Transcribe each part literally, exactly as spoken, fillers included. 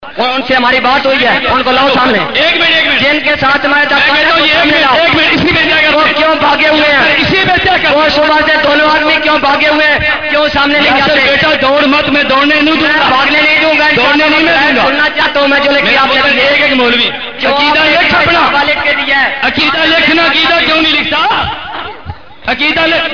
اور ان سے ہماری بات ہوئی ہے، ان کو لاؤ سامنے. ایک منٹ ایک منٹ جن کے ساتھ میں ایک منٹ اسی پہ کیا وہ کیوں بھاگے ہوئے ہیں؟ اسی پہ کیا کر وہ صبح سے دونوں آدمی کیوں بھاگے ہوئے ہیں؟ کیوں سامنے نہیں یاسر آتے؟ بیٹا دوڑ مت، میں دوڑنے نہیں دوں گا، بھاگنے نہیں دوں گا، دوڑنے نہیں میں دوں گا. سننا چاہتا ہوں میں جو لکھی آپ نے ایک ایک مولوی عقیدہ لکھ اپنا، لکھ کے دیا ہے. عقیدہ لکھنا، عقیدہ کیوں نہیں لکھتا؟ عقیدہ لکھ.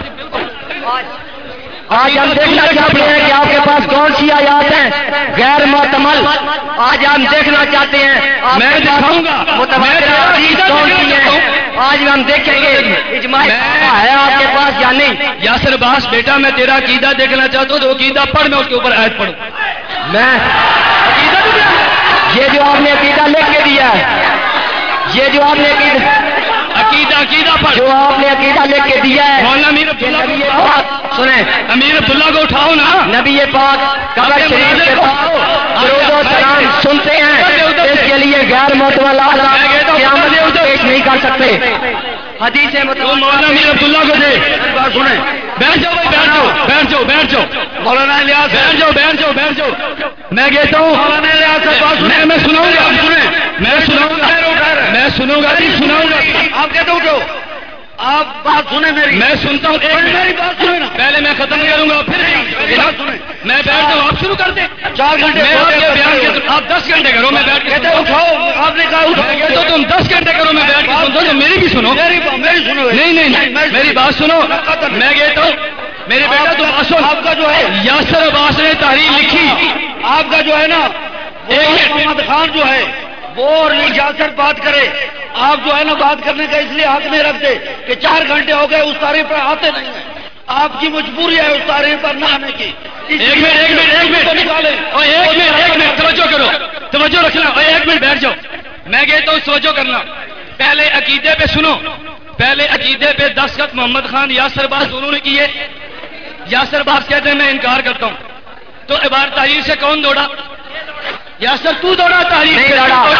آج ہم دیکھنا چاہتے ہیں کہ آپ کے پاس کون سی آیات ہیں غیر معتمل. آج ہم دیکھنا چاہتے ہیں میں دکھاؤں گا متواتر حدیث کون سی ہیں. آج ہم دیکھیں گے اجماع ہے آپ کے پاس یا نہیں. یاسر عباس بیٹا میں تیرا عقیدہ دیکھنا چاہتا ہوں تو عقیدہ پڑھ، میں اس کے اوپر آیت پڑھوں. میں عقیدہ تو کیا؟ یہ جو آپ نے عقیدہ لکھ کے دیا ہے، یہ جو آپ نے عقیدہ عقیدہ عقیدہ پڑھ. جو آپ نے عقیدہ لکھ کے دیا ہے، مولانا امیر عبداللہ کو اٹھاؤ. سنیں امیر عبداللہ کو اٹھاؤ نا. نبی پاک قبر شریف کے پاس درود و سلام سنتے ہیں، اس کے لیے غیر معتمل قیامت پیش نہیں کر سکتے. حدیث مولانا امیر عبداللہ کو دے. سنیں، بیٹھ جاؤ بھائی، بیٹھ جاؤ بیٹھ جاؤ بیٹھ جاؤ. مولانا الیاس بیٹھ جاؤ بیٹھ جاؤ بیٹھ جاؤ. میں کہتا ہوں مولانا الیاس سے بات میں میں سناؤں گا. میں سناؤں گا میں سنوں گا نہیں سناؤں گا. آپ کہتے اٹھو، آپ بات سنیں میری. میں سنتا ہوں. ایک میری بات سنیں نا. پہلے میں ختم کروں گا پھر میں بیٹھ جاؤں. آپ شروع کر دیں. چار گھنٹے میں آپ کے بیان کے آپ دس گھنٹے کرو، میں بیٹھ کے کہتے اٹھاؤ. آپ نے کہا اٹھاؤ. میں کہتا ہوں تم دس گھنٹے کرو، میں بیٹھ کے سنتا ہوں تو میری بھی سنو. میری سنو. نہیں نہیں میری بات سنو. میں کہتا ہوں میرے بیٹا تم اصل آپ کا جو ہے یاسر عباس نے تحریر لکھی. آپ کا جو ہے نا محمد خان جو ہے وہ اور یاسر بات کرے، آپ جو ہے نا بات کرنے کا اس لیے حق نہیں رکھتے کہ چار گھنٹے ہو گئے اس تاریخ پر آتے نہیں ہیں. آپ کی مجبوری ہے اس تاریخ پر نہ آنے کی. ایک منٹ ایک منٹ ایک منٹ اور ایک منٹ ایک منٹ توجہ کرو، توجہ رکھنا. اور ایک منٹ بیٹھ جاؤ. میں کہتا ہوں توجہ کرنا. پہلے عقیدے پہ سنو. پہلے عقیدے پہ دستخط محمد خان یاسر عباس دونوں نے کیے. یاسر عباس کہتے ہیں میں انکار کرتا ہوں. تو عبارت تحریر سے کون دوڑا؟ یاسر تو دوڑا تحریر سے.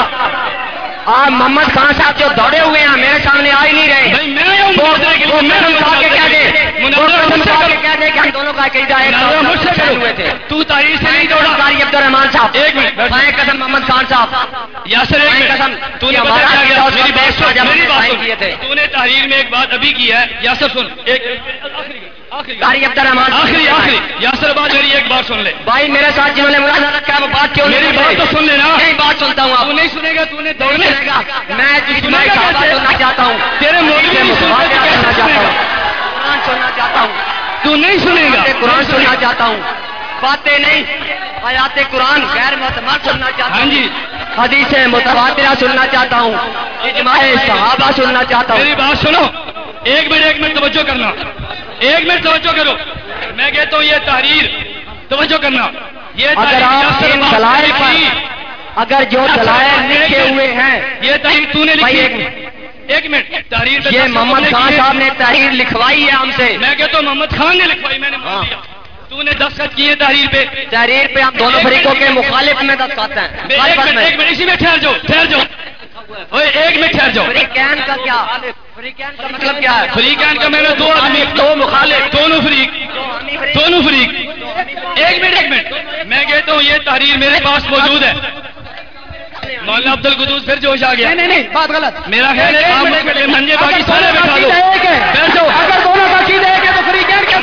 آپ محمد خان صاحب جو دوڑے ہوئے ہیں میرے سامنے آ ہی نہیں رہے. بھائی میں آؤں مناظرے کے لیے. میں کہہ دے کہہ دے کہ ہم دونوں کا عقیدہ ہے ہوئے تھے. تو تحریر سے نہیں دوڑا. قاری عبد الرحمان صاحب ایک منٹ. بائیں قسم محمد خان صاحب. یاسر ایک قسم منٹ. تو نے ہمارا بتایا عقیدہ گیا اس میری بات وقت سن میری بات قائم سن. کیے تھے. تو نے تحریر میں ایک بات ابھی کی ہے. یاسر سن ایک آخری قاری عبد الرحمان آخری آخری یاسر عباس میری ایک بات سن لے. بھائی میرے ساتھ جنہوں نے ملازمت رکھا ہے وہ بات کیوں میری بات تو سن لینا. نہیں بات سنتا ہوں. آپ تو نہیں سنے گا. تو نے دوڑنے گا. میں اجماعی صحابہ سننا چاہتا ہوں. تیرے مولوی نہیں سنتے تو کیسے سننا چاہتا سنے ہوں. گا؟ قرآن سننا چاہتا ہوں. تو نہیں سنے گا. قرآن سننا چاہتا ہوں. باتیں نہیں آیات قرآن غیر معتمد سننا چاہتا ہوں. ہاں جی. حدیث متواترہ سننا چاہتا ہوں. اجماع صحابہ سننا چاہتا ہوں. میری بات سنو. ایک منٹ ایک منٹ توجہ کرنا. ایک منٹ توجہ کرو. میں کہتا ہوں یہ تحریر توجہ کرنا. یہ اگر آپ ان دلائل پر اگر جو دلائل لکھے ہوئے ہیں یہ تحریر تو نے لکھی. ایک منٹ. تحریر یہ محمد خان صاحب نے تحریر لکھوائی ہے ہم سے. میں کہتا ہوں محمد خان نے لکھوائی. میں نے مان لیا. تو نے دستخط کیے تحریر پہ. تحریر پہ ہم دونوں فریقوں کے مخالف میں دستخط ہیں. ایک منٹ ایک منٹ اسی میں ٹھہر جاؤ ٹھہر جاؤ. ایک منٹ ٹھہر جاؤ. فریقین کا کیا فریقین کا مطلب کیا ہے؟ فریقین کا میں نے دو آدمی دو مخالف دونوں فریق دونوں فریق. ایک منٹ ایک منٹ. میں کہتا ہوں یہ تحریر میرے پاس موجود ہے. مولانا عبد القدوس پھر جوش آ گیا. نہیں نہیں بات غلط. میرا خیال ہے منجے باقی سارے بیٹھا دو. بیٹھ جاؤ. اگر دونوں کا عقیدہ ایک ہے تو فریقین کیا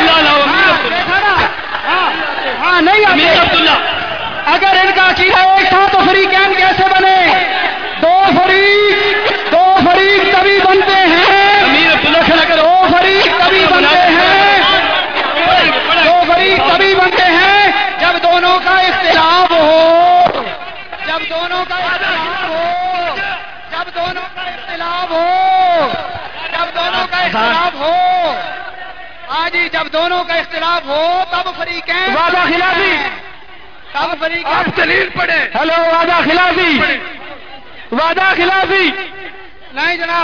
ہاں نہیں امیر عبداللہ. اگر ان کا عقیدہ ایک تھا تو فریقین کیسے بنے؟ دو فریق دو فریق تبھی بنتے ہیں. امیر عبداللہ کھڑا کرو. دو فریق تبھی بنتے ہیں. دو فریق تبھی بنتے ہیں جب دونوں کا اختلاف ہو. جب دونوں کا اختلاف ہو. جب دونوں کا اختلاف ہو. جب دونوں کا اختلاف ہو. آج ہی جب دونوں کا اختلاف ہو تب فریقین وعدہ خلافی. تب فریقین آپ دلیل پڑھے. ہیلو وعدہ خلافی. وعدہ خلافی نہیں جناب.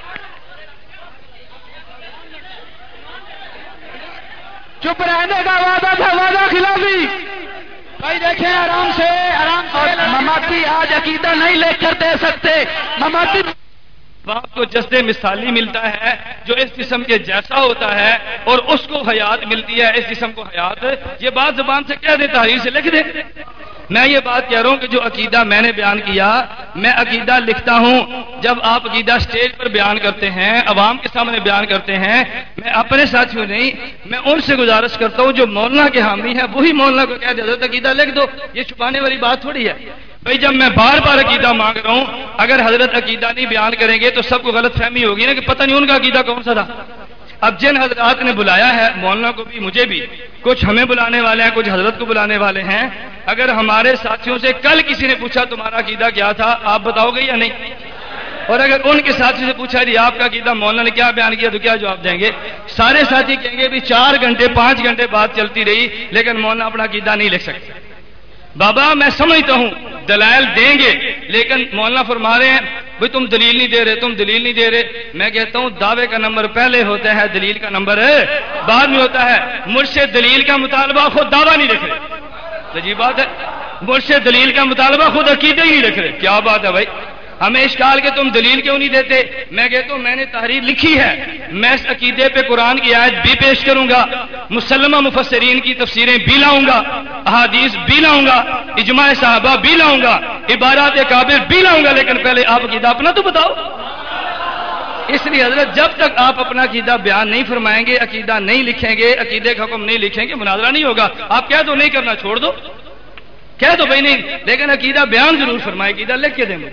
چپ رہنے کا وعدہ تھا. وعدہ خلافی. بھائی دیکھیں آرام سے آرام سے. مماتی آج عقیدہ نہیں لے کر دے سکتے. مماتی باپ کو جسد مثالی ملتا ہے جو اس جسم کے جیسا ہوتا ہے اور اس کو حیات ملتی ہے اس جسم کو حیات. یہ بات زبان سے کہہ دے تحریر سے لکھ دے. میں یہ بات کہہ رہا ہوں کہ جو عقیدہ میں نے بیان کیا، میں عقیدہ لکھتا ہوں، جب آپ عقیدہ سٹیج پر بیان کرتے ہیں، عوام کے سامنے بیان کرتے ہیں، میں اپنے ساتھیوں نہیں، میں ان سے گزارش کرتا ہوں جو مولانا کے حامی ہیں، وہی مولانا کو کہہ دے حضرت عقیدہ لکھ دو، یہ چھپانے والی بات تھوڑی ہے بھائی۔ جب میں بار بار عقیدہ مانگ رہا ہوں، اگر حضرت عقیدہ نہیں بیان کریں گے تو سب کو غلط فہمی ہوگی نا کہ پتہ نہیں ان کا عقیدہ کون سا تھا۔ اب جن حضرات نے بلایا ہے، مولانا کو بھی مجھے بھی، کچھ ہمیں بلانے والے ہیں، کچھ حضرت کو بلانے والے ہیں، اگر ہمارے ساتھیوں سے کل کسی نے پوچھا تمہارا عقیدہ کیا تھا، آپ بتاؤ گے یا نہیں؟ اور اگر ان کے ساتھی سے پوچھا جی آپ کا عقیدہ مولانا نے کیا بیان کیا تو کیا جواب دیں گے؟ سارے ساتھی کہیں گے بھی چار گھنٹے پانچ گھنٹے بات چلتی رہی لیکن مولانا اپنا عقیدہ نہیں لکھ سکتے۔ بابا میں سمجھتا ہوں دلائل دیں گے، لیکن مولانا فرما رہے ہیں بھائی تم دلیل نہیں دے رہے، تم دلیل نہیں دے رہے۔ میں کہتا ہوں دعوے کا نمبر پہلے ہوتا ہے، دلیل کا نمبر بعد میں ہوتا ہے۔ مجھ سے دلیل کا مطالبہ خود دعویٰ نہیں لکھ رہے، عجیب بات ہے، مجھ سے دلیل کا مطالبہ خود عقیدہ ہی نہیں لکھ رہے، کیا بات ہے بھائی؟ ہمیں اشکال کہ تم دلیل کیوں نہیں دیتے؟ میں کہتا ہوں میں نے تحریر لکھی ہے، میں اس عقیدے پہ قرآن کی آیت بھی پیش کروں گا، مسلمہ مفسرین کی تفسیریں بھی لاؤں گا، احادیث بھی لاؤں گا، اجماع صحابہ بھی لاؤں گا، عبارات کعبے بھی لاؤں گا، لیکن پہلے آپ عقیدہ اپنا تو بتاؤ۔ اس لیے حضرت جب تک آپ اپنا عقیدہ بیان نہیں فرمائیں گے، عقیدہ نہیں لکھیں گے، عقیدے کا حکم نہیں لکھیں گے، مناظرہ نہیں ہوگا۔ آپ کہہ دو نہیں کرنا چھوڑ دو، کہہ دو بھائی نہیں، لیکن عقیدہ بیان ضرور فرمائے، عقیدہ لکھ کے دیں مجھے۔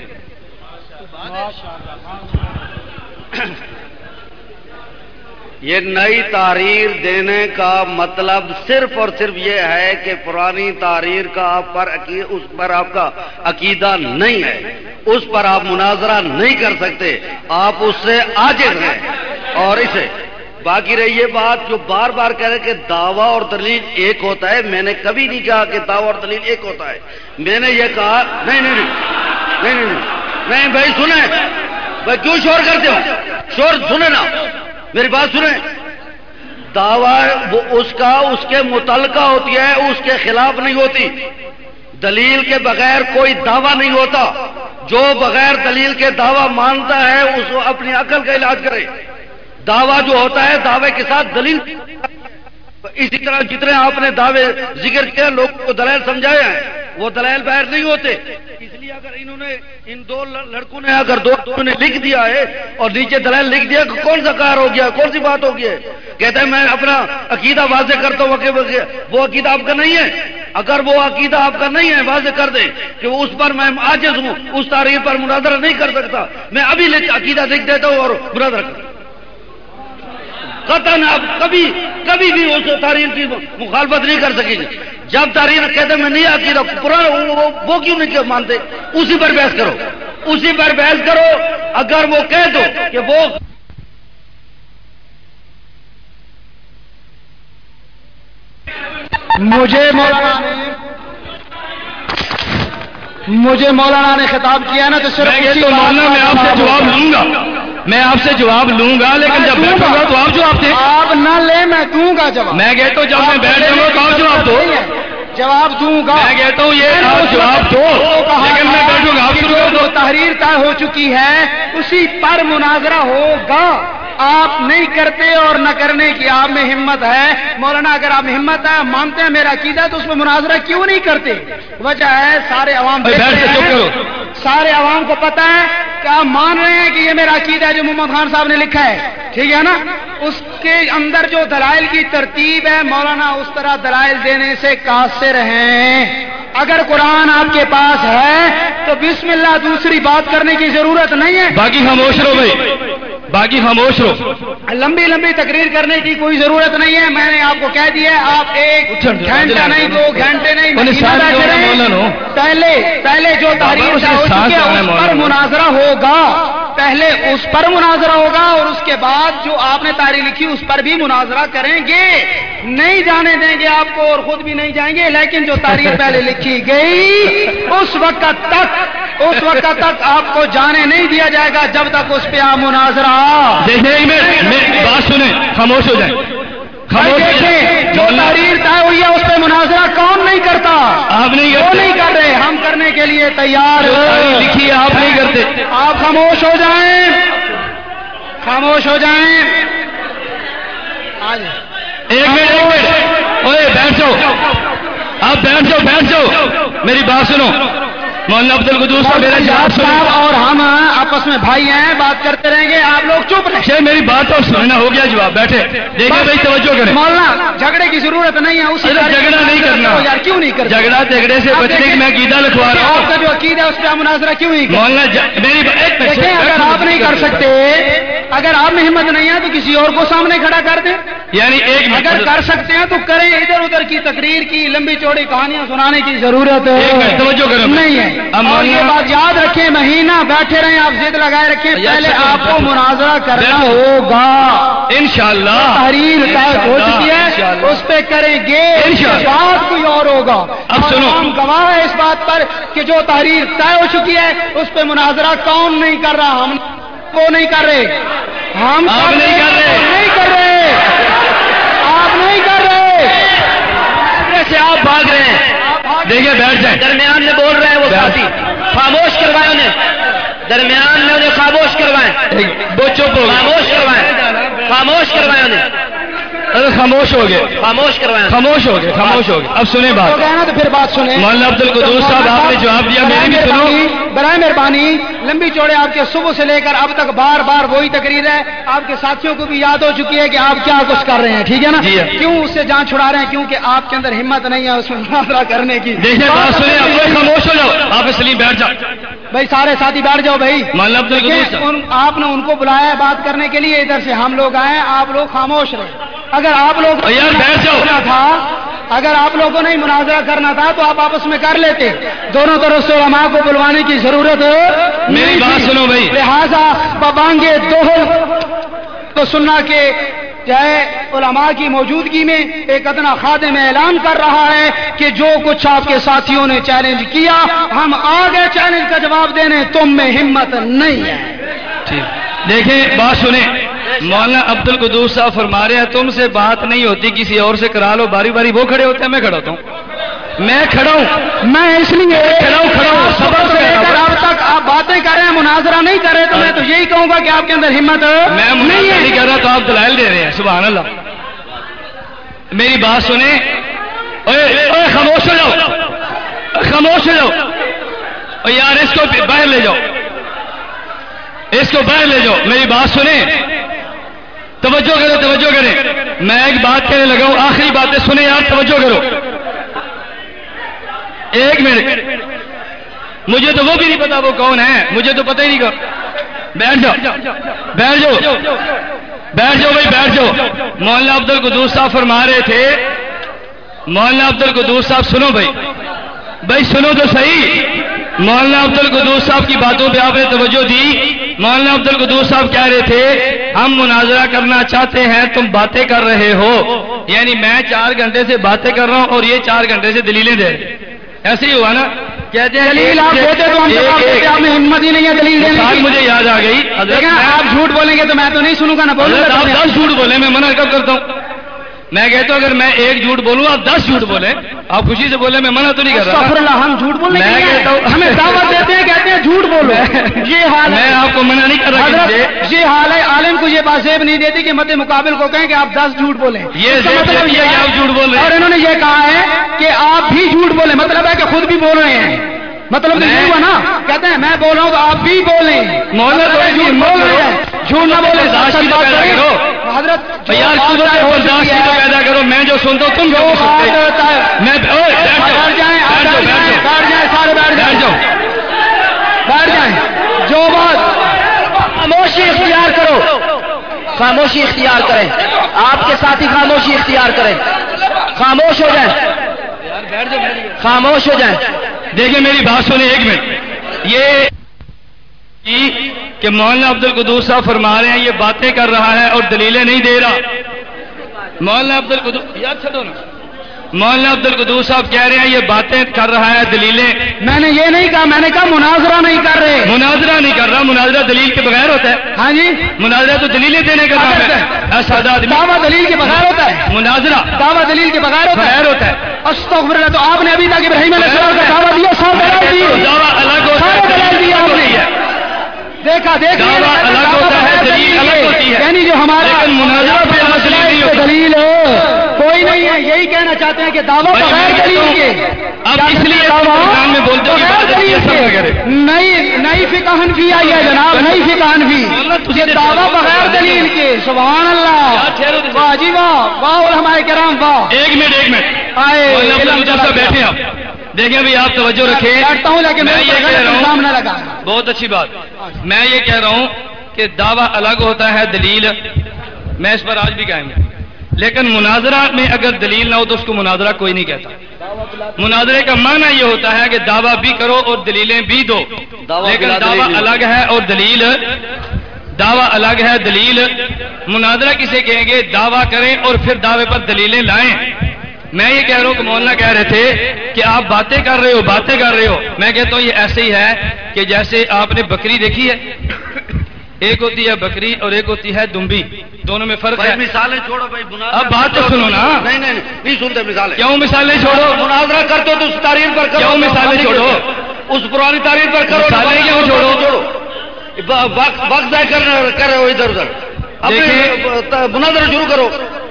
یہ نئی تحریر دینے کا مطلب صرف اور صرف یہ ہے کہ پرانی تحریر کا آپ پر اس پر آپ کا عقیدہ نہیں ہے، اس پر آپ مناظرہ نہیں کر سکتے، آپ اس سے عاجز ہیں۔ اور اسے باقی رہی یہ بات جو بار بار کہہ رہے کہ دعویٰ اور دلیل ایک ہوتا ہے، میں نے کبھی نہیں کہا کہ دعویٰ اور دلیل ایک ہوتا ہے۔ میں نے یہ کہا نہیں نہیں نہیں نہیں نہیں نہیں بھائی سنیں، بھائی کیوں شور کرتے ہو؟ شور سنیں نا، میری بات سنیں۔ دعویٰ وہ اس کا اس کے متعلقہ ہوتی ہے، اس کے خلاف نہیں ہوتی۔ دلیل کے بغیر کوئی دعویٰ نہیں ہوتا۔ جو بغیر دلیل کے دعویٰ مانتا ہے اس کو اپنی عقل کا علاج کرے۔ دعویٰ جو ہوتا ہے دعوے کے ساتھ دلیل، اسی طرح جتنے آپ نے دعوے ذکر کیا لوگوں کو دلائل سمجھائے ہیں، وہ دلائل باہر نہیں ہوتے۔ اس لیے اگر انہوں نے ان دو لڑکوں نے اگر دو نے لکھ دیا ہے اور نیچے دلائل لکھ دیا، کون سا کار ہو گیا، کون سی بات ہو گئی ہے؟ کہتے ہیں میں اپنا عقیدہ واضح کرتا ہوں، وہ عقیدہ آپ کا نہیں ہے۔ اگر وہ عقیدہ آپ کا نہیں ہے واضح کر دیں کہ اس پر میں عاجز ہوں، اس تحریر پر مناظرہ نہیں کر سکتا، میں ابھی عقیدہ لکھ دیتا ہوں اور مناظرہ کرتا ہوں۔ قطعاً آپ کبھی کبھی بھی اس تحریر کی مخالفت نہیں کر سکیں گے۔ جب تحریر کہتے ہیں میں نہیں عقیدہ پرانا وہ کیوں نہیں مانتے، اسی پر بحث کرو، اسی پر بحث کرو۔ اگر وہ کہہ دو کہ وہ مجھے مولانا نے مجھے مولانا نے خطاب کیا نا تو صرف مولانا میں آپ سے جواب لوں گا، میں آپ سے جواب لوں گا، لیکن جب بیٹھوں گا تو آپ جواب دیں۔ آپ نہ لیں، میں دوں گا جواب۔ میں کہتا ہوں جب میں بیٹھ جاؤں گا تو آپ جواب دو، جواب دوں گا۔ میں کہتا ہوں یہ آپ جواب دو، لیکن میں بیٹھوں گا، آپ شروع کر دو۔ تحریر طے ہو چکی ہے، اسی پر مناظرہ ہوگا۔ آپ نہیں کرتے اور نہ کرنے کی آپ میں ہمت ہے۔ مولانا اگر آپ میں ہمت ہے، مانتے ہیں میرا عقیدہ، تو اس میں مناظرہ کیوں نہیں کرتے؟ وجہ ہے سارے عوام سارے عوام کو پتہ ہے کہ آپ مان رہے ہیں کہ یہ میرا عقیدہ ہے جو محمد خان صاحب نے لکھا ہے، ٹھیک ہے نا؟ اس کے اندر جو دلائل کی ترتیب ہے، مولانا اس طرح دلائل دینے سے قاصر ہیں۔ اگر قرآن آپ کے پاس ہے تو بسم اللہ، دوسری بات کرنے کی ضرورت نہیں ہے۔ باقی خاموش رہو بھائی، باقی خاموش رہو، لمبی لمبی تقریر کرنے کی کوئی ضرورت نہیں ہے۔ میں نے آپ کو کہہ دیا ہے، آپ ایک گھنٹہ نہیں، دو گھنٹے نہیں، پہلے پہلے جو تحریر ہو چکی ہے اس پر مناظرہ ہوگا، پہلے اس پر مناظرہ ہوگا اور اس کے بعد جو آپ نے تحریر لکھی اس پر بھی مناظرہ کریں گے۔ نہیں جانے دیں گے آپ کو اور خود بھی نہیں جائیں گے، لیکن جو تحریر پہلے لکھی گئی اس وقت تک اس وقت تک آپ کو جانے نہیں دیا جائے گا جب تک اس پہ آپ مناظرہ۔ بات سنیں، خاموش ہو جائیں، دیکھیں جو تحریر طے ہوئی ہے اس پہ مناظرہ کون نہیں کرتا؟ آپ نہیں وہ نہیں کر رہے، ہم کرنے کے لیے تیار لکھی ہے، آپ نہیں کرتے۔ آپ خاموش ہو جائیں، خاموش ہو جائیں۔ ایک منٹ ایک منٹ اوے بیٹھ جاؤ، آپ بیٹھ جاؤ بیٹھ جاؤ میری بات سنو مولانا عبد القدوس صاحب میرا جواب صاحب اور ہم آپس میں بھائی ہیں بات کرتے رہیں گے آپ لوگ چپ رہیں اچھا میری بات اور سننا ہو گیا جواب بیٹھے دیکھیں بھائی توجہ کریں مولانا جھگڑے کی ضرورت نہیں ہے اسی جھگڑا نہیں کرنا یار کیوں نہیں کرنا جھگڑا جھگڑے سے بچنے کی میں عقیدہ لکھوا رہا ہوں آپ کا جو عقیدہ ہے اس پہ مناظرہ کیوں نہیں کرنا مولانا میری دیکھیں اگر آپ نہیں کر سکتے اگر آپ میں ہمت نہیں ہے تو کسی اور کو سامنے کھڑا کر دیں یعنی ایک اگر کر سکتے ہیں تو کریں ادھر ادھر کی تقریر کی لمبی چوڑی کہانیاں سنانے کی ضرورت توجہ کریں نہیں ہے اور یہ بات یاد رکھیں مہینہ بیٹھے رہیں آپ ضد لگائے رکھیں پہلے آپ کو مناظرہ کرنا ہوگا انشاءاللہ تحریر طے ہو چکی ہے اس پہ کریں گے بات کوئی اور ہوگا اب سنو ہم گواہ ہیں اس بات پر کہ جو تحریر طے ہو چکی ہے اس پہ مناظرہ کون نہیں کر رہا ہم وہ نہیں کر رہے ہم آپ نہیں کر رہے نہیں کر رہے آپ نہیں کر رہے سے آپ بھاگ رہے ہیں دیکھیے بیٹھ جائیں درمیان میں بول رہے ہیں وہ ساتھی خاموش کروائے انہیں درمیان میں انہیں خاموش کروائیں وہ چپ ہو خاموش کروائیں خاموش کروائیں انہیں ارے خاموش ہو گئے خاموش کروائیں خاموش ہو گئے خاموش ہو گئے اب سنیں بات نا تو پھر بات سنیں مولانا عبد القدوس صاحب آپ نے جواب دیا میری بھی سنو برائے مہربانی لمبی چوڑے آپ کے صبح سے لے کر اب تک بار بار وہی تقریر ہے آپ کے ساتھیوں کو بھی یاد ہو چکی ہے کہ آپ کیا کچھ کر رہے ہیں ٹھیک ہے نا کیوں اس سے جان چھڑا رہے ہیں کیونکہ آپ کے اندر ہمت نہیں ہے اس میں مناظرہ کرنے کی دیکھیے بات سنیں آپ خاموش ہو جاؤ آپ اس لیے بیٹھ جاؤ بھائی سارے ساتھی بیٹھ جاؤ بھائی مولانا عبد القدوس صاحب آپ نے ان کو بلایا ہے بات کرنے کے لیے ادھر سے ہم لوگ آئے آپ لوگ خاموش رہے اگر آپ لوگ یار بیٹھ جاؤ تھا اگر آپ لوگوں نے مناظرہ کرنا تھا تو آپ آپس میں کر لیتے دونوں طرف سے علماء کو بلوانے کی ضرورت میری بات سنو بھائی لہذا ببانگے دوہل تو سننا کہ چاہے علماء کی موجودگی میں ایک ادنا خادم اعلان کر رہا ہے کہ جو کچھ آپ کے ساتھیوں نے چیلنج کیا ہم آگے چیلنج کا جواب دینے تم میں ہمت نہیں ہے دیکھیں بات سنیں مولانا عبد القدوس صاحب فرما رہے ہیں تم سے بات نہیں ہوتی کسی اور سے کرا لو باری باری وہ کھڑے ہوتے ہیں میں کھڑا ہوتا ہوں میں کھڑا ہوں میں اس لیے کھڑا ہوں کھڑا ہوں صبر سے لے کر اب تک آپ باتیں کر رہے ہیں مناظرہ نہیں کر رہے تو میں تو یہی کہوں گا کہ آپ کے اندر ہمت میں مناظرہ نہیں کر رہا تو آپ دلائل دے رہے ہیں سبحان اللہ میری بات سنیں اوے اوے خاموش ہو جاؤ خاموش ہو جاؤ اور یار اس کو باہر لے جاؤ اس کو باہر لے جاؤ میری بات سنیں توجہ کرو توجہ کریں میں ایک بات کہنے لگا ہوں آخری باتیں سنیں یار توجہ کرو ایک منٹ مجھے تو وہ بھی نہیں پتا وہ کون ہے مجھے تو پتہ ہی نہیں کون بیٹھ جاؤ بیٹھ جاؤ بیٹھ جاؤ بھائی بیٹھ جاؤ مولانا عبد القدوس صاحب فرما رہے تھے مولانا عبد القدوس صاحب سنو بھائی بھائی سنو تو صحیح مولانا عبد القدوس صاحب کی باتوں پہ آپ نے توجہ دی مولانا عبد القدوس صاحب کہہ رہے تھے ہم مناظرہ کرنا چاہتے ہیں تم باتیں کر رہے ہو یعنی میں چار گھنٹے سے باتیں کر رہا ہوں اور یہ چار گھنٹے سے دلیلیں دے ایسے ہی ہوا نا کہتے ہیں دلیل آپ دیتے تو ہم آپ میں ہمت ہی نہیں ہے دلیل دینے کی مجھے یاد آ گئی آپ جھوٹ بولیں گے تو میں تو نہیں سنوں گا نا بولوں گا آپ دس جھوٹ بولے میں منع کب کرتا ہوں میں کہتا ہوں اگر میں ایک جھوٹ بولوں آپ دس جھوٹ بولیں آپ خوشی سے بولے میں منع تو نہیں کر رہا ہم جھوٹ بولنے میں کہتا ہوں ہمیں دعوت دیتے ہیں کہتے ہیں جھوٹ بولو یہ حال میں آپ کو منع نہیں کر رہا یہ حال ہے عالم کو یہ بات زیب نہیں دیتی کہ مد مقابل کو کہیں کہ آپ دس جھوٹ بولیں یہ مطلب یہ آپ جھوٹ بول رہے ہیں اور انہوں نے یہ کہا ہے کہ آپ بھی جھوٹ بولیں مطلب ہے کہ خود بھی بول رہے ہیں مطلب نہیں ہوا نا کہتے ہیں میں بول رہا ہوں تو آپ بھی بولیں جھوٹ نہ بولے حضرت یار پیدا کرو میں جو سنتا ہوں تم جو میں بیٹھ جائیں بیٹھ جائیں سارے بیٹھ جائیں جاؤ بیٹھ جائیں جو بات خاموشی اختیار کرو خاموشی اختیار کریں آپ کے ساتھی خاموشی اختیار کریں خاموش ہو جائیں خاموش ہو جائیں دیکھیں میری بات سنیں ایک منٹ یہ کہ مولانا عبد القدوس صاحب فرما رہے ہیں یہ باتیں کر رہا ہے اور دلیلیں نہیں دے رہا مولانا عبد القدوس یاد چھوڑو نا مولانا عبد القدوس صاحب کہہ رہے ہیں یہ باتیں کر رہا ہے دلیلیں میں نے یہ نہیں کہا میں نے کہا مناظرہ نہیں کر رہے مناظرہ نہیں کر رہا مناظرہ دلیل کے بغیر ہوتا ہے ہاں جی مناظرہ تو دلیلیں دینے کا کام ہے سادہ آدمی دعویٰ دلیل کے بغیر ہوتا ہے مناظرہ دعویٰ دلیل کے بغیر بغیر ہوتا ہے استغفر اللہ تو آپ نے ابھی تک ابراہیم علیہ السلام کا دعویٰ دیا سب دلائل دیے دعویٰ الگ ہوتا ہے دلائل دیا آپ نے دیکھا دیکھا دعویٰ الگ ہوتا ہے دلیل الگ ہوتی ہے یعنی جو ہمارا مناظرہ پہ دلیل کوئی نہیں ہے یہی کہنا چاہتے ہیں کہ دعویٰ بغیر دلیل کے آپ اس لیے درمیان میں بولتے ہو کہ نئی نئی فقہ حنفی آئی ہے جناب، نئی فقہ حنفی یہ دعویٰ بغیر دلیل کے، سبحان اللہ، واہ جی واہ واہ ہمارے کرام واہ. ایک منٹ ایک منٹ آئے بیٹھے آپ دیکھیں بھی آپ توجہ رکھیں. بیٹھتا ہوں لیکن میں یہ کہہ رہا نہ لگا. ہوں بہت اچھی بات، میں یہ کہہ رہا ہوں کہ دعویٰ الگ ہوتا ہے، دلیل میں اس پر آج بھی قائم ہوں، لیکن مناظرہ میں اگر دلیل نہ ہو تو اس کو مناظرہ کوئی نہیں کہتا. مناظرے کا معنی یہ ہوتا ہے کہ دعویٰ بھی کرو اور دلیلیں بھی دو، لیکن دعویٰ الگ ہے اور دلیل دعویٰ الگ ہے. دلیل مناظرہ کسے کہیں گے؟ دعویٰ کریں اور پھر دعوے پر دلیلیں لائیں. میں یہ کہہ رہا ہوں کہ مولانا کہہ رہے تھے کہ آپ باتیں کر رہے ہو باتیں کر رہے ہو میں کہتا ہوں یہ ایسے ہی ہے کہ جیسے آپ نے بکری دیکھی ہے، ایک ہوتی ہے بکری اور ایک ہوتی ہے دمبی، دونوں میں فرق ہے. مثالیں چھوڑو بھائی، اب بات تو سنو نا. نہیں نہیں نہیں سنتے مثالیں. کیوں مثالیں چھوڑو؟ مناظرہ کرتے ہو تو اس تاریخ پر کرو. کیوں مثالیں چھوڑو؟ اس پرانی تاریخ پر کرو. مثالیں کیوں چھوڑو؟ چھوڑو وقت ضائع کر رہے ہو ادھر ادھر. مناظرہ شروع کرو،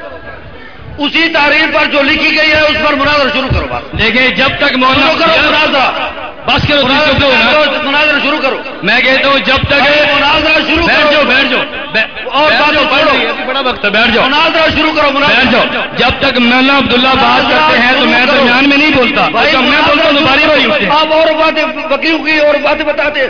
اسی تاریخ پر جو لکھی گئی ہے اس پر مناظرہ شروع کرو. بات دیکھیں جب تک مولانا کرو مناظرہ بس کرو مناظرہ شروع کرو. میں کہتا ہوں جب تک مناظرہ شروع بیٹھ کرو. جاؤ بیٹھ جاؤ اور بڑا وقت ہے، بیٹھ جاؤ مناظرہ شروع کرو. بیٹھ جاؤ. جب تک مولانا عبداللہ بات کرتے ہیں تو میں درمیان میں نہیں بولتا، جب میں بولتا ہوں تو باری باری اٹھتے ہیں. آپ اور باتیں بکریوں کی اور باتیں بتاتے.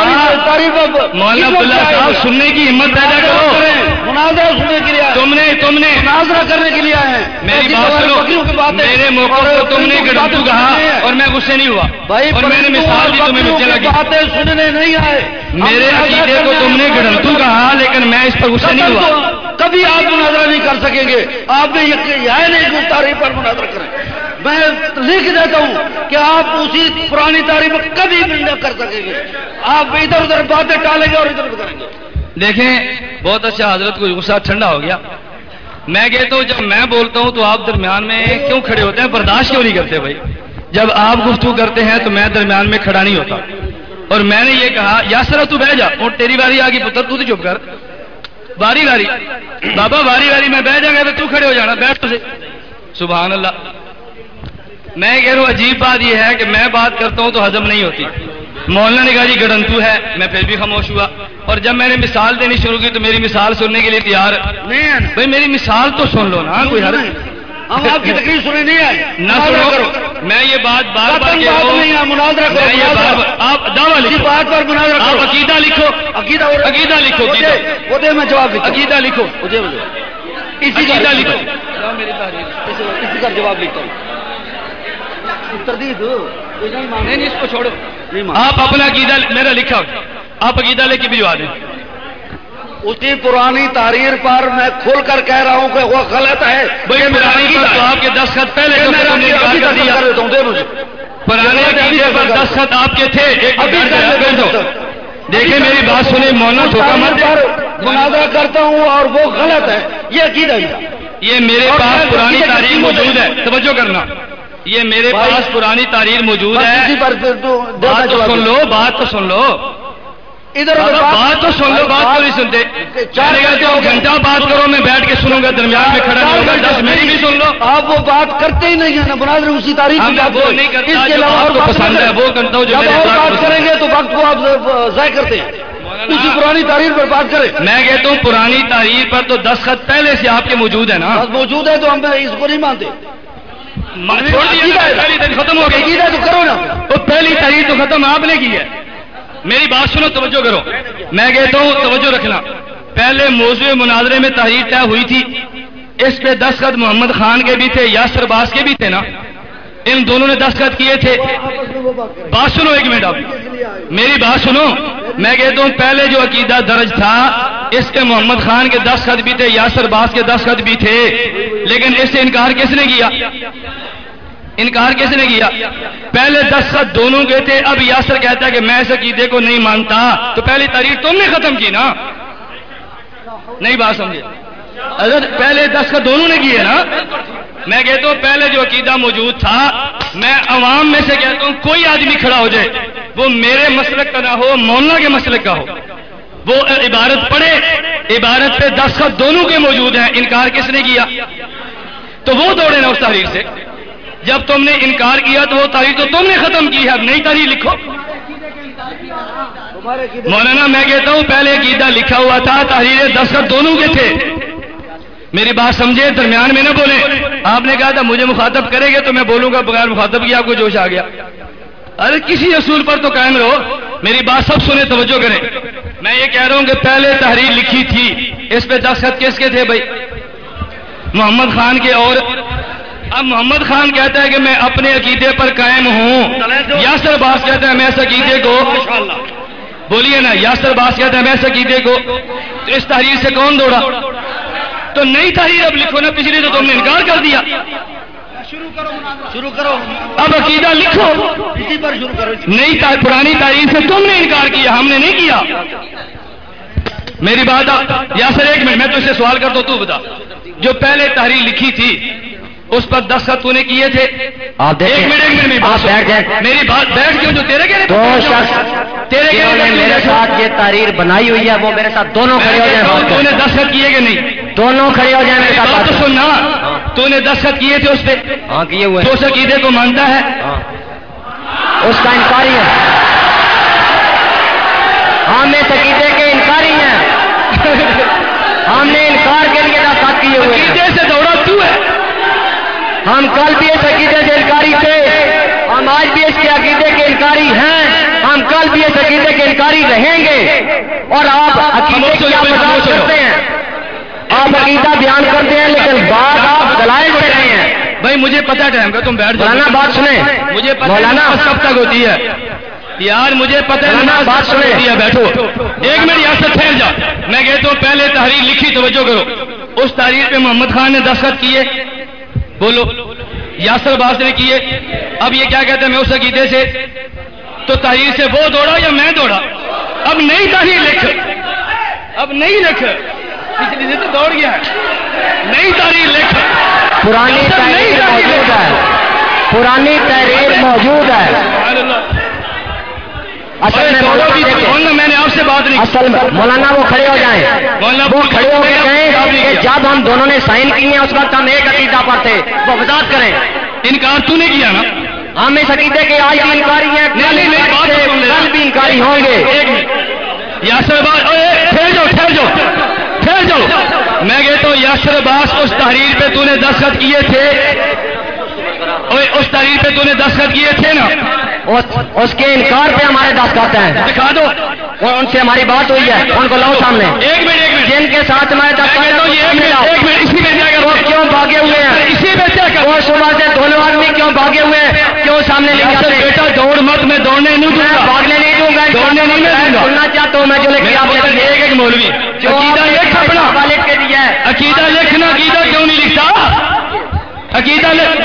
مولانا عبداللہ صاحب سننے کی ہمت پیدا کرو. مناظرہ سننے کے لیے تم نے تم نے مناظرہ کرنے کے لیے آئے ہیں. میری بات سنو، میرے موقع کو تم نے گڑنتو کہا اور میں غصے نہیں ہوا اور میں نے مثال دی تمہیں مجھے لگی. باتیں سننے نہیں آئے. میرے عقیدے کو تم نے گڑنتو کہا لیکن میں اس پر غصے نہیں ہوا. کبھی آپ مناظرہ نہیں کر سکیں گے. آپ نے یہ ہے نہیں کہ تاریخ پر مناظرہ کریں. میں لکھ دیتا ہوں کہ آپ اسی پرانی تاریخ پر کبھی بھی نہ کر سکیں گے. آپ ادھر ادھر باتیں ٹالیں گے اور ادھر ادھر کریں گے. دیکھیں بہت اچھا، حضرت کو غصہ ٹھنڈا ہو گیا. میں کہتا ہوں جب میں بولتا ہوں تو آپ درمیان میں کیوں کھڑے ہوتے ہیں؟ برداشت کیوں نہیں کرتے بھائی؟ جب آپ گفتگو کرتے ہیں تو میں درمیان میں کھڑا نہیں ہوتا. اور میں نے یہ کہا یاسر تو بیٹھ جا، اور تیری باری آ گئی پتر تو چپ کر. باری باری بابا باری باری میں بیٹھ جاؤں گا تو تو کھڑے ہو جانا، بیٹھ تو سے. سبحان اللہ. میں کہہ رہا ہوں عجیب بات یہ ہے کہ میں بات کرتا ہوں تو ہضم نہیں ہوتی. مولانا نے کہا جی گڑنتو ہے، میں پھر بھی خاموش ہوا. اور جب میں نے مثال دینی شروع کی تو میری مثال سننے کے لیے تیار نہیں ہے. بھائی میری مثال تو سن لو نا، کوئی حرج ہم آپ کی تقریر سننے نہیں آئے. نہ سنو. میں یہ بات بار بار کہہ رہا ہوں، مناظرہ کرو. آپ دعویٰ لکھو، بات پر مناظرہ کرو. آپ عقیدہ لکھو. عقیدہ عقیدہ لکھو. وہ دے میں جواب لکھو. عقیدہ لکھو. اسی عقیدہ لکھو. اسی کا جواب لکھتا ہوں. تردید نہیں نہیں اس کو چھوڑو. آپ اپنا عقیدہ میرا لکھا آپ عقیدہ لے کے بھجوا دیں. اسی پرانی تحریر پر میں کھول کر کہہ رہا ہوں کہ وہ غلط ہے. بھائی پرانی پر تو آپ کے دستخط پہلے تم نے انکار کر دیا. پرانے عقیدے پر دستخط آپ کے تھے. دیکھیں میری بات سنیں مولانا دھوکہ مت دیں. مناظرہ کرتا ہوں اور وہ غلط ہے، یہ عقیدہ ہے. یہ میرے پاس پرانی تاریخ موجود ہے، توجہ کرنا. یہ میرے پاس پرانی تاریخ موجود ہے. بات تو سن لو بات تو سن لو ادھر بات تو سن لو. بات تو نہیں سنتے. گھنٹہ بات کرو میں بیٹھ کے سنوں گا، درمیان میں کھڑا نہیں ہوگا. دس میری بھی سن لو. آپ وہ بات کرتے ہی نہیں ہیں نا. مناظرہ اسی تاریخ وہ نہیں کرتا جو آپ کو پسند ہے وہ کرتا ہوں. جو بات کریں گے تو وقت کو آپ ضائع کرتے ہیں. اسی پرانی تاریخ پر بات کریں. میں کہتا ہوں پرانی تاریخ پر تو دستخط پہلے سے آپ کے موجود ہے نا. موجود ہے تو ہم اس کو نہیں مانتے. ختم ہو گئی تو کرو نا. تو پہلی تاریخ تو ختم آپ نے کی ہے. میری بات سنو توجہ کرو. میں کہتا ہوں توجہ رکھنا. پہلے موضوع مناظرے میں تحریر طے ہوئی تھی. اس پہ دستخط محمد خان کے بھی تھے، یاسر عباس کے بھی تھے نا. ان دونوں نے دستخط کیے تھے. بات سنو ایک منٹ. آپ میری بات سنو. میں کہتا ہوں پہلے جو عقیدہ درج تھا اس کے محمد خان کے دستخط بھی تھے، یاسر عباس کے دستخط بھی تھے. لیکن اس سے انکار کس نے کیا؟ انکار کس نے کیا؟ پہلے دستخط دونوں کے تھے. اب یاسر کہتا ہے کہ میں اس عقیدے کو نہیں مانتا. تو پہلی تاریخ تم نے ختم کی نا. نہیں بات سمجھے؟ اگر پہلے دستخط دونوں نے کیے نا. میں کہتا ہوں پہلے جو عقیدہ موجود تھا، میں عوام میں سے کہتا ہوں کوئی آدمی کھڑا ہو جائے وہ میرے مسلک کا نہ ہو، مولانا کے مسلک کا ہو، وہ عبارت پڑھے. عبارت پہ دستخط دونوں کے موجود ہیں. انکار کس نے کیا؟ تو وہ دوڑے نا اس تحریر سے. جب تم نے انکار کیا تو وہ تحریر تو تم نے ختم کی ہے، اب نئی تحریر لکھو۔ مولانا میں کہتا ہوں پہلے عقیدہ لکھا ہوا تھا، تحریر دستخط دونوں کے تھے، میری بات سمجھے، درمیان میں نہ بولیں۔ آپ نے کہا تھا مجھے مخاطب کرے گے تو میں بولوں گا، بغیر مخاطب کیا آپ کو جوش آ گیا۔ ارے کسی اصول پر تو قائم رہو، میری بات سب سنیں، توجہ کریں۔ میں یہ کہہ رہا ہوں کہ پہلے تحریر لکھی تھی، اس پہ دستخط کس کے تھے بھائی؟ محمد خان کے۔ اور اب محمد خان کہتا ہے کہ میں اپنے عقیدے پر قائم ہوں، یاسر عباس کہتا ہے میں اس عقیدے کو، بولیے نا، یاسر عباس کہتا ہے میں اس عقیدے کو، تو اس تحریر سے کون دوڑا؟ تو نئی تحریر اب لکھو نا، پچھلی تو تم نے انکار کر دیا، شروع کرو، اب عقیدہ لکھو، اسی پر شروع کرو۔ نئی پرانی تحریر سے تم نے انکار کیا، ہم نے نہیں کیا۔ میری بات یاسر ایک منٹ میں تجھ سے سوال کرتا ہوں، تو بتا جو پہلے تحریر لکھی تھی اس پر دستخط تو نے کیے تھے؟ آپ ایک منٹ ایک منٹ آپ بیٹھ جائیں۔ میری بات بیٹھ کیوں؟ جو تیرے کہنے دو شخص تیرے جنہوں نے کہنے میرے ساتھ یہ تحریر بنائی ہوئی ہے وہ میرے ساتھ دونوں کھڑے ہو جائیں، تو نے دستخط کیے کہ نہیں؟ دونوں کھڑے ہو جائیں میرے میری بات تو ساتھ۔ سننا، تو نے دستخط کیے تھے اس پہ؟ ہاں کیے ہوئے تو اس عقیدے کو مانتا ہے؟ ہاں اس کا انکاری ہے، ہم اس عقیدے کے انکاری ہیں، ہم نے انکار کے لیے دستخط کیے ہوئے ہیں۔ عقیدے سے دوڑا تو ہے، ہم کل بھی اس عقیدے سے انکاری تھے، ہم آج بھی اس کے عقیدے کے انکاری ہیں، ہم کل بھی اس عقیدے کے انکاری رہیں گے۔ اور آپ عقیدے کی آپ وضاحت کرتے ہیں، آپ عقیدہ بیان کرتے ہیں، لیکن بات آپ دلائل سے رہے ہیں۔ بھائی مجھے پتہ ٹائم کا، تم بیٹھ جاؤ۔ مولانا بات سنیں، مجھے پتہ مولانا نماز کب تک ہوتی ہے یار، مجھے پتہ ہے مولانا نماز بات کب تک سنیں۔ ہوتی ہے، بیٹھو ایک منٹ یہاں سے ٹھہر جا۔ میں کہتا ہوں پہلے تحریر لکھی، توجہ کرو، اس تحریر پہ محمد خان نے دستخط کیے، بولو، یاسر عباس نے کیے، اب یہ کیا کہتے ہیں میں اس عقیدے سے، تو تحریر سے وہ دوڑا یا میں دوڑا؟ اب نئی تحریر لکھ، اب نئی لکھ، پچھلی سے تو دوڑ گیا ہے، نئی تحریر لکھ، پرانی تحریر موجود ہے، پرانی تحریر موجود ہے۔ سبحان اللہ۔ اصل میں دوڑو بھی مولانا دیکھیں، مولانا میں نے آپ سے بات نہیں کی۔ اصل میں مولانا وہ کھڑے ہو جائیں، مولانا وہ کھڑے ہو کے کہیں جواب نہیں کہ کیا۔ جب ہم دونوں نے سائن کیے ہیں اس وقت ہم ایک عقیدہ پر تھے، وہ وضاحت کریں۔ انکار تو نے کیا نا؟ ہم اس عقیدے کے آج بھی انکاری ہیں، نہیں نہیں میری بات تو سن لے، کل بھی انکاری ہوں گے۔ ایک منٹ یاسر عباس، ٹھہر جاؤ ٹھہر جاؤ ٹھہر جاؤ، میں کہتا ہوں یاسر عباس اس تحریر پہ تو نے دستخط کیے تھے، اس تحریر پہ تو نے دستخط کیے تھے نا؟ اس کے انکار پہ ہمارے دستخط ہیں، دکھا دو، اور ان سے ہماری بات ہوئی ہے، ان کو لاؤ سامنے۔ ایک منٹ ایک منٹ جن کے ساتھ ہمارے میں دستخط کہتا ہوں یہ ایک منٹ ایک منٹ، اسی میں کیا وہ کرتے کیوں بھاگے ہوئے ہیں؟ اسی میں کیا کرتے وہ صبح سے دونوں آدمی کیوں بھاگے ہوئے ہیں؟ کیوں سامنے نہیں یاسر آتے؟ بیٹا دوڑ مت، میں دوڑنے نہیں دوں میں گا، بھاگنے نہیں دوں گا، دوڑنے نہیں میں دوں گا۔ سننا چاہتا ہوں میں جو لکھ کے آپ نے ایک ایک مولوی جو عقیدہ لکھ اپنا، لکھ کے دیا ہے، عقیدہ لکھنا، عقیدہ کیوں نہیں لکھتا؟ عقیدہ لکھ،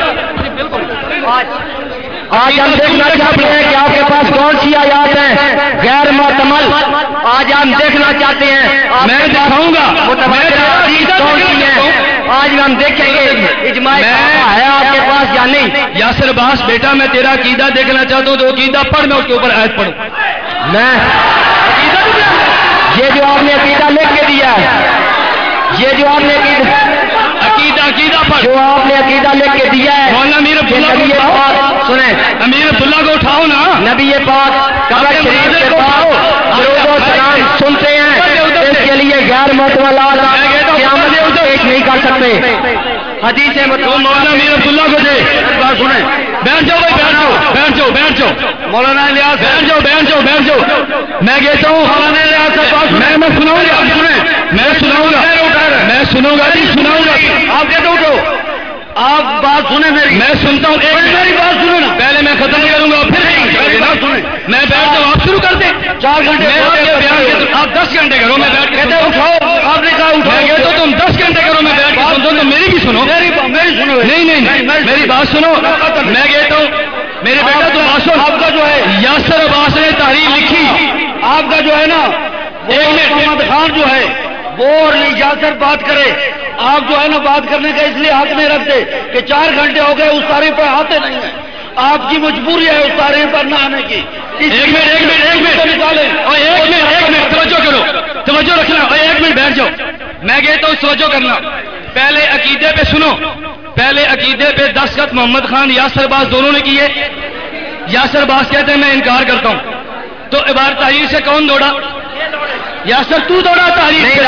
آج آج ہم دیکھنا چاہتے ہیں کہ آپ کے پاس کون سی آیات ہیں غیر معتمل، آج ہم دیکھنا چاہتے ہیں آپ میں کے پاس دکھاؤں گا، متواتر میں تیرا حدیث عقیدہ کون دیکھنا سی چاہتا ہیں، آج ہم دیکھیں گے اجماع میں- صحابہ ہے آپ کے پاس یا نہیں۔ یاسر عباس بیٹا میں تیرا عقیدہ دیکھنا چاہتا ہوں، تو عقیدہ پڑھ، میں اس کے اوپر آیت پڑھوں۔ میں عقیدہ تو کیا ہے؟ یہ جو آپ نے عقیدہ لکھ کے دیا ہے، یہ جو آپ نے عقیدہ عقیدہ عقیدہ پڑھ، جو آپ نے عقیدہ لکھ کے دیا ہے، مولانا امیر کہ عبداللہ نبی کو اٹھاؤ، پاک سنیں، امیر عبداللہ کو اٹھاؤ نا، نبی پاک قبر اپنے شریف مناظر کے کو پاس اٹھاؤ، درود و سلام سنتے ہیں، اس کے لیے غیر معتملات قیامت میں پیش نہیں کر سکتے۔ حدیث تو مطلوب مولانا امیر عبداللہ کو دے، بات سنیں، بیٹھ جاؤ بھائی، بیٹھ جاؤ بیٹھ جاؤ بیٹھ جاؤ مولانا الیاس بیٹھ جاؤ بیٹھ جاؤ بیٹھ جاؤ میں کہتا ہوں مولانا الیاس سے بات میں میں سناؤں گا، میں سناؤں گا، میں سنوں گا جی سناؤں گا، آپ کہتے اٹھو، آپ بات سنیں میری، میں سنتا ہوں، ایک منٹ، میری بات سنیں نا، پہلے میں ختم کروں گا پھر میری بات سنیں، میں بیٹھ جاؤں، آپ شروع کر دیں، چار گھنٹے میں آپ کے بیان کے تو آپ دس گھنٹے کرو، میں بیٹھ کے کہتے سنتا ہوں۔ اٹھاؤ، آپ نے کہا میں اٹھاؤ، کہتا ہوں تم دس گھنٹے کرو، میں بیٹھ کے سنتا ہوں، تو میری بھی سنو، میری میری سنو، نہیں نہیں نہیں میری بات سنو، میں کہتا ہوں میرے بیٹا تو بات سن، آپ کا جو ہے یاسر عباس نے تحریر لکھی، آپ کا جو ہے نا ایک منٹ، محمد خان جو ہے وہ اور یاسر بات کرے، آپ جو ہے نا بات کرنے کا اس لیے حق نہیں رکھتے کہ چار گھنٹے ہو گئے اس تاریخ پر آتے نہیں ہیں، آپ کی مجبوری ہے اس تاریخ پر نہ آنے کی، ایک منٹ ایک منٹ ایک منٹ نکالے اور ایک منٹ ایک منٹ توجہ کرو، توجہ رکھنا، اور ایک منٹ بیٹھ جاؤ، میں کہتا ہوں توجہ کرنا، پہلے عقیدے پہ سنو، پہلے عقیدے پہ دستخط محمد خان یاسر عباس دونوں نے کیے. یاسر عباس کہتے ہیں میں انکار کرتا ہوں. تو عبارت تحریر سے کون دوڑا؟ یاسر تو دوڑا تحریر سے؟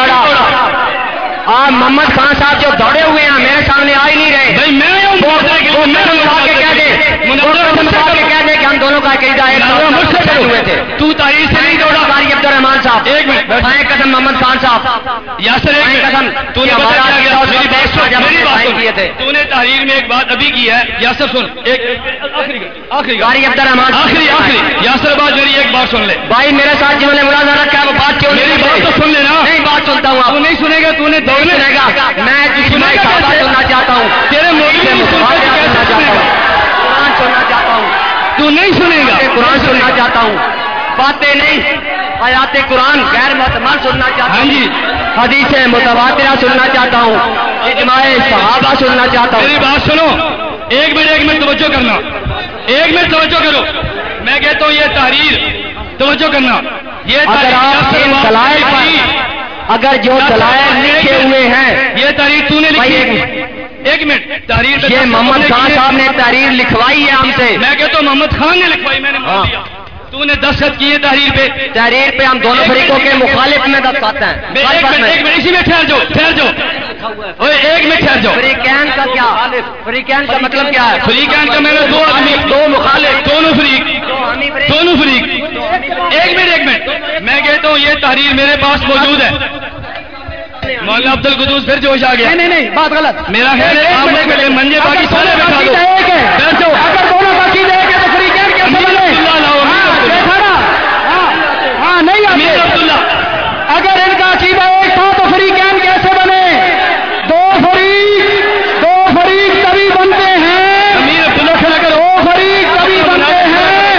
آپ محمد خان صاحب جو دوڑے ہوئے ہیں میرے سامنے آ ہی نہیں رہے. بھائی میں ہوں وہ مناظرہ کے کہہ دے مناظرہ کے کہہ دے کہ ہم دونوں کا عقیدہ ایک مجھ سے کھڑے ہوئے تھے. تو تحریر سے نہیں دوڑا. قاری عبد الرحمان صاحب ایک منٹ بھائی قسم محمد خان صاحب یاسر ایک قسم تو نے ہمارا بتا عقیدہ اس وقت ایک تھا جب ہم نے صحیح کیے تھے. تو نے تحریر میں ایک بات ابھی کی ہے. یاسر سن ایک آخری آخری قاری عبد الرحمان آخری آخری یاسر عباس میری ایک بات سن لے. بھائی میرے ساتھ جنہوں نے مناظرہ رکھا ہے وہ بات کیوں میری نہیں بات تو سن لینا. نہیں بات سنتا ہوں. تو نہیں سنے گا. تو نے نہیں دوڑنے سنے گا. میں اجتماعی صحابہ سننا چاہتا ہوں. تیرے مولوی میں نہیں سنتا تو سننا کیسے چاہتا سنے ہوں. گا؟ قرآن سننا چاہتا ہوں. تو نہیں سنے گا. قرآن سننا چاہتا ہوں. باتیں نہیں آیات قرآن غیر محتمل سننا چاہتا ہاں ہوں. جی حدیث متواترہ سننا چاہتا ہوں. اجماع صحابہ سننا چاہتا میری ہوں. بات سنو. ایک منٹ ایک منٹ توجہ کرنا. ایک منٹ توجہ کرو. میں کہتا ہوں یہ تحریر توجہ کرنا. یہ اگر تحریر آپ یاسر ان عباس دلائل نے پر لکھی. اگر جو دلائل لکھے ہوئے ہیں یہ تحریر تو نے بھائی لکھی. ایک ایک منٹ تحریر پہ یہ دستخط محمد نے خان کیے. صاحب نے تحریر لکھوائی ہے ہم سے. میں کہتا ہوں محمد خان نے لکھوائی. میں نے مان ہاں. لیا. تو نے دستخط کیے تحریر پہ. تحریر پہ ہم دونوں فریقوں کے مخالف میں دستخط ہیں. میں ایک منٹ ایک منٹ اسی میں ٹھہر جاؤ ٹھہر جاؤ. اوے ایک منٹ ٹھہر جاؤ. فریقین کا کیا فریقین کا مطلب کیا ہے؟ فریقین کا میں نے دو آدمی دو مخالف دونوں فریق دونوں فریق. ایک منٹ ایک منٹ میں کہتا ہوں یہ تحریر میرے پاس موجود ہے. مولانا عبد القدوس پھر جوش آ گیا. نہیں نہیں بات غلط. میرا خیال ہے آپ لوگ پہلے منجے باقی سارے بیٹھا دو. بیٹھ جاؤ. اگر دونوں کا عقیدہ ایک ہے تو فریقین کیسے امیر بنے؟ عبداللہ لاؤ. امیر عبداللہ. دیکھا نا؟ ہاں ہاں نہیں امیر آتے. عبداللہ. اگر ان کا عقیدہ ایک تھا تو فریقین کیسے بنے؟ دو فریق دو فریق تبھی بنتے ہیں. امیر عبداللہ کھڑا کرو. دو فریق تبھی بنتے ہیں.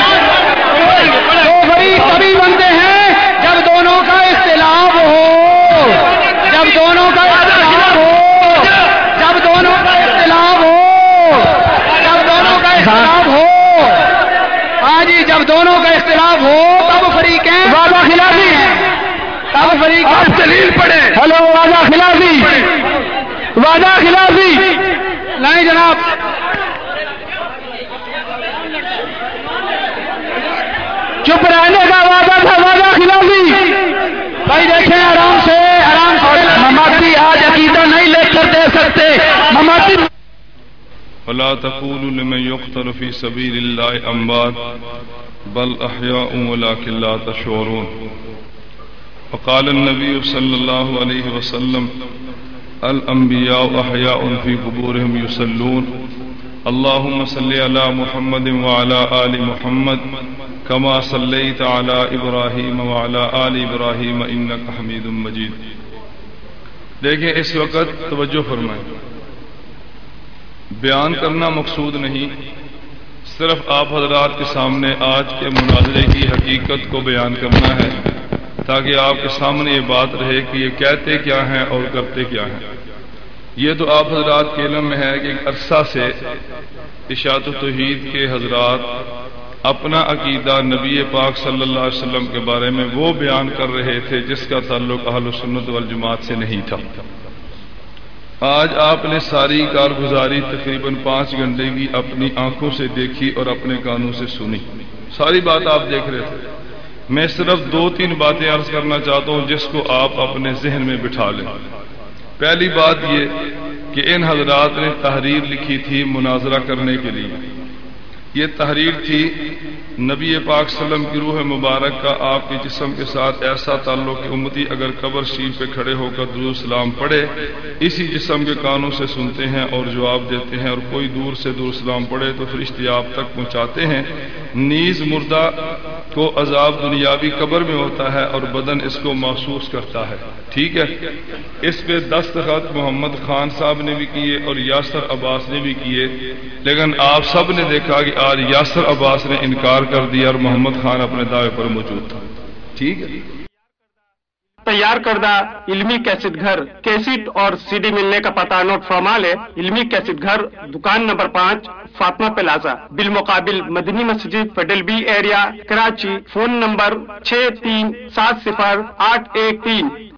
دو فریق تبھی بنتے ہیں جب دونوں کا اختلاف ہو. جب دونوں کا اختلاف ہو. جب دونوں کا اختلاف ہو. جب دونوں کا اختلاف ہو. ہاں جی جب دونوں کا اختلاف ہو تب فریقین وعدہ خلافی تب فریقین دلیل پڑے. ہلو وعدہ خلافی وعدہ خلافی نہیں جناب. چپ رہنے کا وعدہ تھا وعدہ خلافی. بھائی دیکھیں آرام سے آرام سے. مماتی آج عقیدہ نہیں لے کر دے سکتے. مماتی ولا تقولوا لمن يقتل في سبيل الله أموات بل أحياء ولكن لا تشعرون. وقال النبي صلى الله عليه وسلم الأنبياء أحياء في قبورهم يصلون اللهم صل على محمد وعلى آل محمد كما صليت على إبراهيم وعلى آل إبراهيم إنك حميد مجيد. دیکھیں اس وقت توجہ فرمائیں. بیان کرنا مقصود نہیں، صرف آپ حضرات کے سامنے آج کے مناظرے کی حقیقت کو بیان کرنا ہے تاکہ آپ کے سامنے یہ بات رہے کہ یہ کہتے کیا ہیں اور کرتے کیا ہیں. یہ تو آپ حضرات کے علم میں ہے کہ ایک عرصہ سے اشاعت توحید کے حضرات اپنا عقیدہ نبی پاک صلی اللہ علیہ وسلم کے بارے میں وہ بیان کر رہے تھے جس کا تعلق اہل سنت والجماعت سے نہیں تھا. آج آپ نے ساری کارگزاری تقریباً پانچ گھنٹے کی اپنی آنکھوں سے دیکھی اور اپنے کانوں سے سنی. ساری بات آپ دیکھ رہے تھے. میں صرف دو تین باتیں عرض کرنا چاہتا ہوں جس کو آپ اپنے ذہن میں بٹھا لیں. پہلی بات یہ کہ ان حضرات نے تحریر لکھی تھی مناظرہ کرنے کے لیے. یہ تحریر تھی نبی پاک صلی اللہ علیہ وسلم کی روح مبارک کا آپ کے جسم کے ساتھ ایسا تعلق کہ امتی اگر قبر شریف پہ کھڑے ہو کر درود سلام پڑھے اسی جسم کے کانوں سے سنتے ہیں اور جواب دیتے ہیں، اور کوئی دور سے درود سلام پڑھے تو فرشتے آپ تک پہنچاتے ہیں. نیز مردہ کو عذاب دنیاوی قبر میں ہوتا ہے اور بدن اس کو محسوس کرتا ہے. ٹھیک ہے. اس پہ دستخط محمد خان صاحب نے بھی کیے اور یاسر عباس نے بھی کیے، لیکن آپ سب نے دیکھا کہ آج یاسر عباس نے انکار کر دیا اور محمد خان اپنے دعوے پر موجود تھا. ٹھیک ہے. تیار کردہ علمی کیسٹ گھر کیسٹ اور سی ڈی ملنے کا پتہ نوٹ فرما لے. علمی کیسٹ گھر دکان نمبر پانچ فاطمہ پلازا بالمقابل Madni Masjid federal B area Karachi. Phone number چھ تین سات صفر آٹھ ایک تین.